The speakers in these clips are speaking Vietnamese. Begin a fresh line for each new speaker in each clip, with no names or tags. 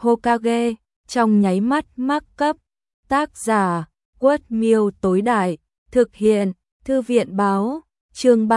Hokage, trong nháy mắt mắc cấp. Tác giả, Quất Miêu tối đại, thực hiện, Thư viện báo, chương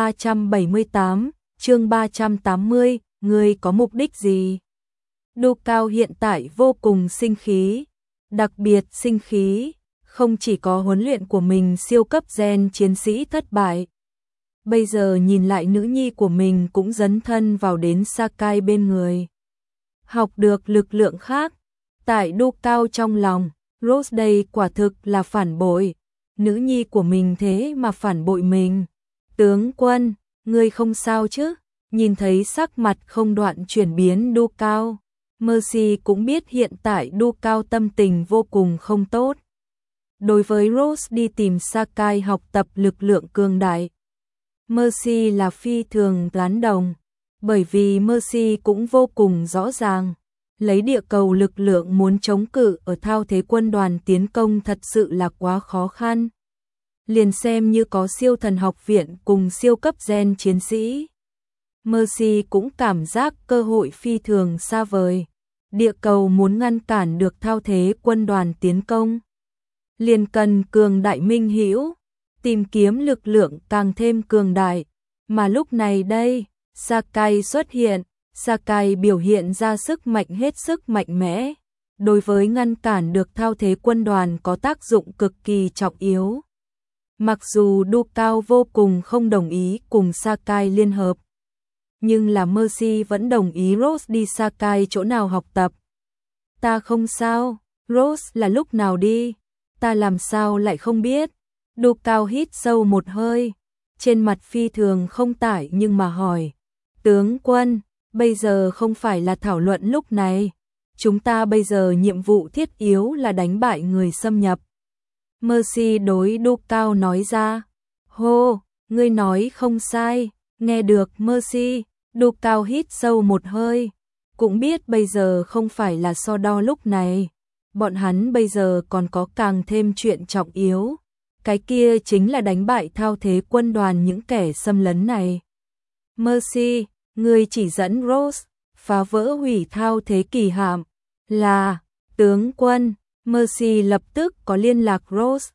378, chương 380, ngươi có mục đích gì? Du Cao hiện tại vô cùng sinh khí, đặc biệt sinh khí, không chỉ có huấn luyện của mình siêu cấp gen chiến sĩ thất bại. Bây giờ nhìn lại nữ nhi của mình cũng dấn thân vào đến Sakai bên người. Học được lực lượng khác, tại Du Cao trong lòng, Rose đây quả thực là phản bội. Nữ nhi của mình thế mà phản bội mình. Tướng quân, ngươi không sao chứ? Nhìn thấy sắc mặt không đoạn chuyển biến Du Cao, Mercy cũng biết hiện tại Du Cao tâm tình vô cùng không tốt. Đối với Rose đi tìm Sakai học tập lực lượng cường đại, Mercy là phi thường tán đồng, bởi vì Mercy cũng vô cùng rõ ràng, lấy địa cầu lực lượng muốn chống cự ở thao thế quân đoàn tiến công thật sự là quá khó khăn. Liền xem như có siêu thần học viện cùng siêu cấp gen chiến sĩ, Mercy cũng cảm giác cơ hội phi thường xa vời. Địa cầu muốn ngăn cản được thao thế quân đoàn tiến công, liền cần cường đại minh hữu, tìm kiếm lực lượng càng thêm cường đại. Mà lúc này đây, Sakai xuất hiện, Sakai biểu hiện ra sức mạnh hết sức mạnh mẽ, đối với ngăn cản được thao thế quân đoàn có tác dụng cực kỳ trọng yếu. Mặc dù Du Cao vô cùng không đồng ý cùng Sakai liên hợp, nhưng là Mercy vẫn đồng ý Rose đi Sakai chỗ nào học tập. Ta không sao, Rose là lúc nào đi, ta làm sao lại không biết. Du Cao hít sâu một hơi, trên mặt phi thường không tải nhưng mà hỏi, tướng quân, bây giờ không phải là thảo luận lúc này, chúng ta bây giờ nhiệm vụ thiết yếu là đánh bại người xâm nhập. Mercy đối Du Cao nói ra. Hô, ngươi nói không sai, nghe được Mercy. Du Cao hít sâu một hơi, cũng biết bây giờ không phải là so đo lúc này, bọn hắn bây giờ còn có càng thêm chuyện trọng yếu, cái kia chính là đánh bại thao thế quân đoàn những kẻ xâm lấn này. Mercy, ngươi chỉ dẫn Rose, phá vỡ hủy thao thế kỳ hạm, là, tướng quân. Mercy lập tức có liên lạc Rose,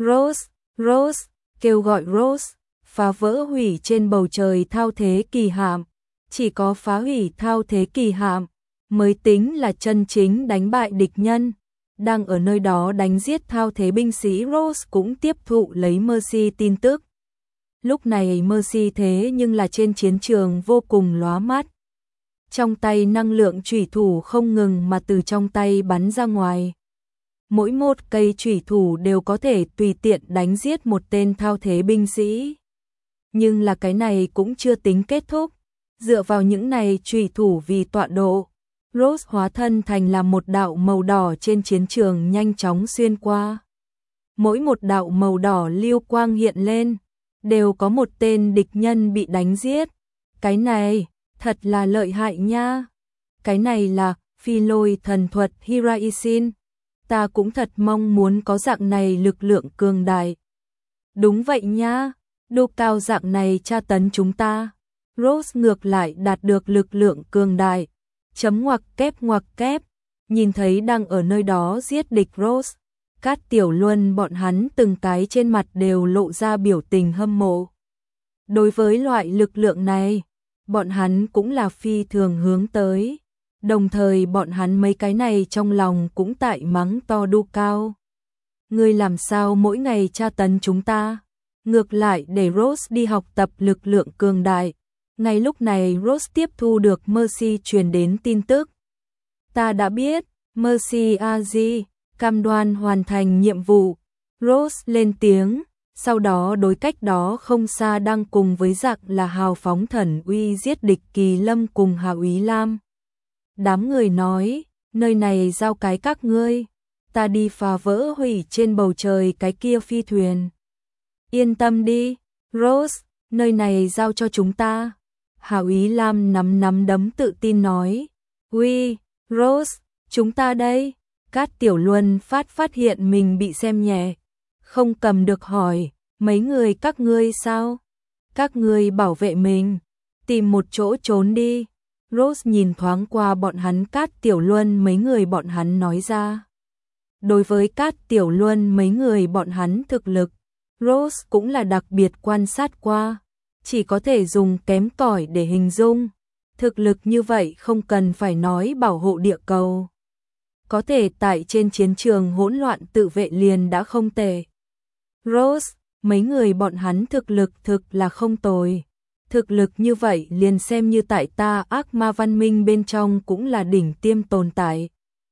Rose, kêu gọi Rose, phá vỡ hủy trên bầu trời thao thế kỳ hạm. Chỉ có phá hủy thao thế kỳ hạm mới tính là chân chính đánh bại địch nhân. Đang ở nơi đó đánh giết thao thế binh sĩ, Rose cũng tiếp thụ lấy Mercy tin tức. Lúc này Mercy thế nhưng là trên chiến trường vô cùng lóa mắt. Trong tay năng lượng chủy thủ không ngừng mà từ trong tay bắn ra ngoài. Mỗi một cây chủy thủ đều có thể tùy tiện đánh giết một tên thao thế binh sĩ. Nhưng là cái này cũng chưa tính kết thúc. Dựa vào những này chủy thủ vì tọa độ, Rose hóa thân thành là một đạo màu đỏ trên chiến trường nhanh chóng xuyên qua. Mỗi một đạo màu đỏ lưu quang hiện lên, đều có một tên địch nhân bị đánh giết. Cái này, thật là lợi hại nha. Cái này là phi lôi thần thuật Hiraisin. Ta cũng thật mong muốn có dạng này lực lượng cường đại. Đúng vậy nha, Du Cao dạng này tra tấn chúng ta. Rose ngược lại đạt được lực lượng cường đại. Chấm ngoặc kép, nhìn thấy đang ở nơi đó giết địch Rose, Cát Tiểu Luân bọn hắn từng cái trên mặt đều lộ ra biểu tình hâm mộ. Đối với loại lực lượng này, bọn hắn cũng là phi thường hướng tới. Đồng thời bọn hắn mấy cái này trong lòng cũng tại mắng to Du Cao. Ngươi làm sao mỗi ngày tra tấn chúng ta? Ngược lại để Rose đi học tập lực lượng cường đại. Ngay lúc này Rose tiếp thu được Mercy truyền đến tin tức. Ta đã biết, Mercy A.G. cam đoan hoàn thành nhiệm vụ. Rose lên tiếng, sau đó đối cách đó không xa đang cùng với giặc là hào phóng thần uy giết địch Kỳ Lâm cùng Hà Úy Lam. Đám người nói, nơi này giao cái các ngươi, ta đi phá vỡ hủy trên bầu trời cái kia phi thuyền. Yên tâm đi, Rose, nơi này giao cho chúng ta. Hà Úy Lam nắm đấm tự tin nói. Uy, Rose, chúng ta đây. Cát Tiểu Luân phát hiện mình bị xem nhẹ. Không cầm được hỏi, mấy người các ngươi sao? Các ngươi bảo vệ mình, tìm một chỗ trốn đi. Rose nhìn thoáng qua bọn hắn Cát Tiểu Luân mấy người bọn hắn nói ra. Đối với Cát Tiểu Luân mấy người bọn hắn thực lực, Rose cũng là đặc biệt quan sát qua, chỉ có thể dùng kém cỏi để hình dung. Thực lực như vậy không cần phải nói bảo hộ địa cầu. Có thể tại trên chiến trường hỗn loạn tự vệ liền đã không tệ. Rose, mấy người bọn hắn thực lực thực là không tồi. Thực lực như vậy liền xem như tại ta ác ma văn minh bên trong cũng là đỉnh tiêm tồn tại.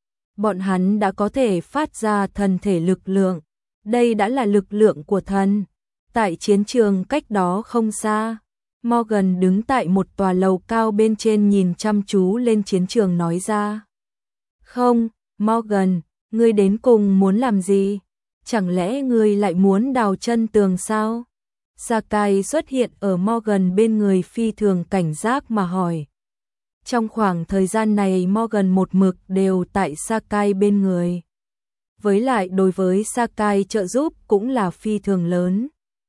Bọn hắn đã có thể phát ra thần thể lực lượng. Đây đã là lực lượng của thần. Tại chiến trường cách đó không xa, Morgan đứng tại một tòa lầu cao bên trên nhìn chăm chú lên chiến trường nói ra. Không, Morgan, ngươi đến cùng muốn làm gì? Chẳng lẽ ngươi lại muốn đào chân tường sao? Sakai xuất hiện ở Morgan bên người phi thường cảnh giác mà hỏi. Trong khoảng thời gian này Morgan một mực đều tại Sakai bên người. Với lại đối với Sakai trợ giúp cũng là phi thường lớn.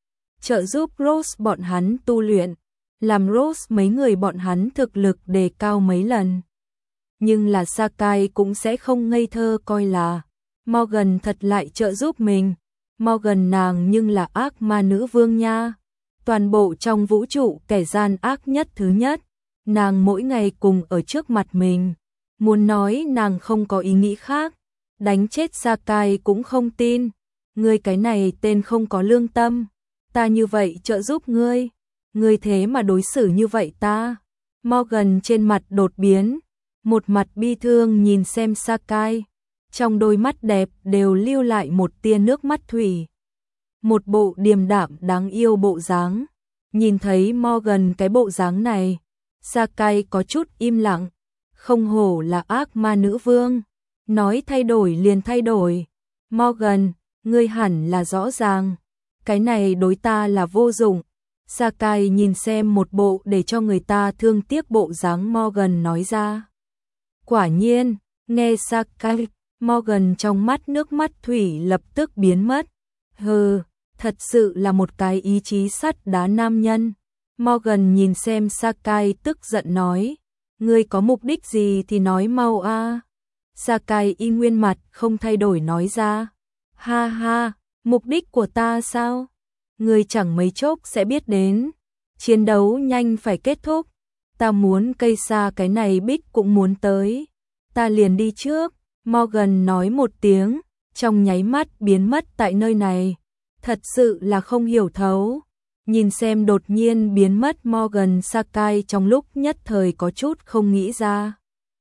Trợ giúp Rose bọn hắn tu luyện, làm Rose mấy người bọn hắn thực lực đề cao mấy lần. Nhưng là Sakai cũng sẽ không ngây thơ coi là Morgan thật lại trợ giúp mình. Morgan nàng nhưng là ác ma nữ vương nha. Toàn bộ trong vũ trụ kẻ gian ác nhất thứ nhất. Nàng mỗi ngày cùng ở trước mặt mình. Muốn nói nàng không có ý nghĩ khác. Đánh chết Sakai cũng không tin. Ngươi cái này tên không có lương tâm. Ta như vậy trợ giúp ngươi. Ngươi thế mà đối xử như vậy ta. Morgan trên mặt đột biến. Một mặt bi thương nhìn xem Sakai. Trong đôi mắt đẹp đều lưu lại một tia nước mắt thủy. Một bộ điềm đạm đáng yêu bộ dáng. Nhìn thấy Morgan cái bộ dáng này, Sakai có chút im lặng. Không hổ là ác ma nữ vương. Nói thay đổi liền thay đổi. Morgan, ngươi hẳn là rõ ràng. Cái này đối ta là vô dụng. Sakai nhìn xem một bộ để cho người ta thương tiếc bộ dáng Morgan nói ra. Quả nhiên, nghe Sakai, Morgan trong mắt nước mắt thủy lập tức biến mất. Hừ, thật sự là một cái ý chí sắt đá nam nhân. Morgan nhìn xem Sakai tức giận nói. Ngươi có mục đích gì thì nói mau a. Sakai y nguyên mặt không thay đổi nói ra. Ha ha, mục đích của ta sao? Ngươi chẳng mấy chốc sẽ biết đến. Chiến đấu nhanh phải kết thúc. Ta muốn cây xa cái này Bích cũng muốn tới. Ta liền đi trước. Morgan nói một tiếng, trong nháy mắt biến mất tại nơi này. Thật sự là không hiểu thấu. Nhìn xem đột nhiên biến mất Morgan, Sakai trong lúc nhất thời có chút không nghĩ ra.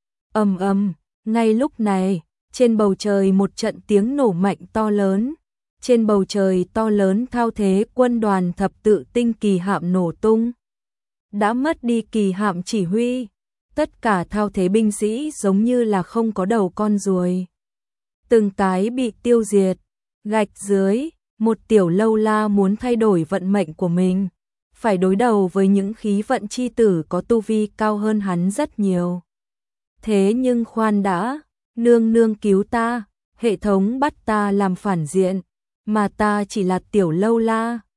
Ngay lúc này, trên bầu trời một trận tiếng nổ mạnh to lớn. Trên bầu trời to lớn thao thế quân đoàn thập tự tinh kỳ hạm nổ tung. Đã mất đi kỳ hạm chỉ huy. Tất cả thao thế binh sĩ giống như là không có đầu con ruồi. Từng cái bị tiêu diệt. Gạch dưới, một tiểu lâu la muốn thay đổi vận mệnh của mình. Phải đối đầu với những khí vận chi tử có tu vi cao hơn hắn rất nhiều. Thế nhưng khoan đã, nương nương cứu ta, hệ thống bắt ta làm phản diện, mà ta chỉ là tiểu lâu la.